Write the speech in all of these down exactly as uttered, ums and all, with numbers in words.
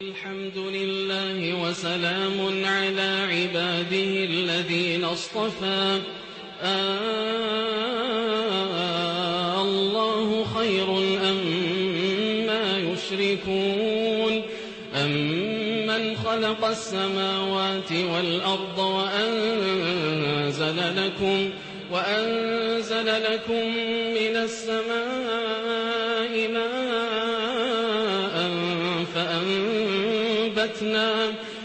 الحمد لله وسلام على عباده الذين اصطفى. آه الله خير أما يشركون أمن خلق السماوات والأرض وأنزل لكم وأنزل لكم من السماء ماء فأنبتنا,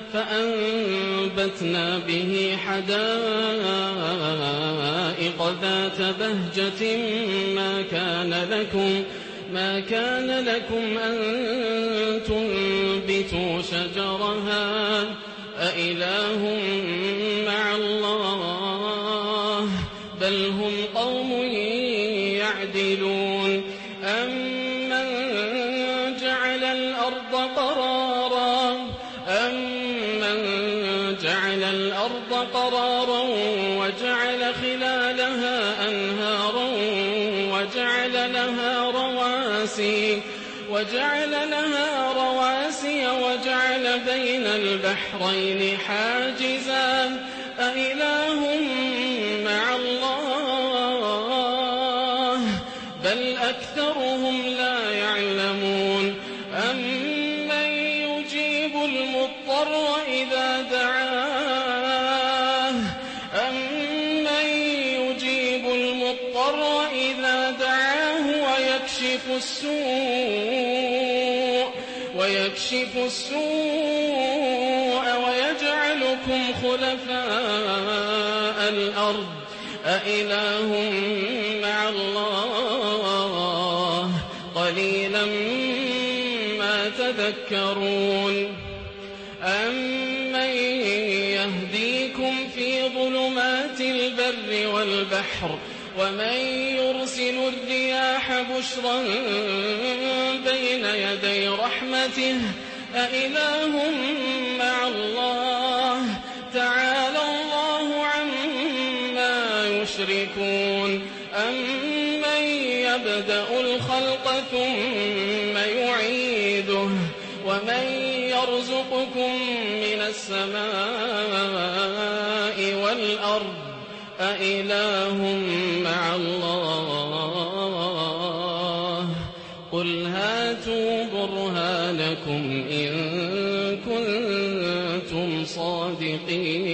فأنبتنا به حدائق ذات بهجة ما كان لكم ما كان لكم أن تنبتوا شجرها أإله مع الله بل هم قوم يعدلون. أمن جعل الأرض قرارا أمن جعل الأرض قرارا وجعل خلالها أنهارا وجعل لها رواسي وجعل لها رواسي وجعل بين البحرين حاجزا أإله مع الله بل أكثرهم لا يعلمون. أمن يجيب المضطر إذا دعاه أمن يجيب المضطر إذا دعاه ويكشف السوء ويكشف السوء ويجعلكم خلفاء الأرض أإله مع الله قليلا ما تذكرون. أمن يهديكم في ظلمات البر والبحر ومن يرسل الرياح بشرا بين يدي رحمته أإله مع الله تعالى الله عما يشركون. أمن يبدأ الخلق ثم يعيده ومن يرزقكم من السماء والأرض أإله مع الله قل هاتوا برهانكم إن كنتم صادقين.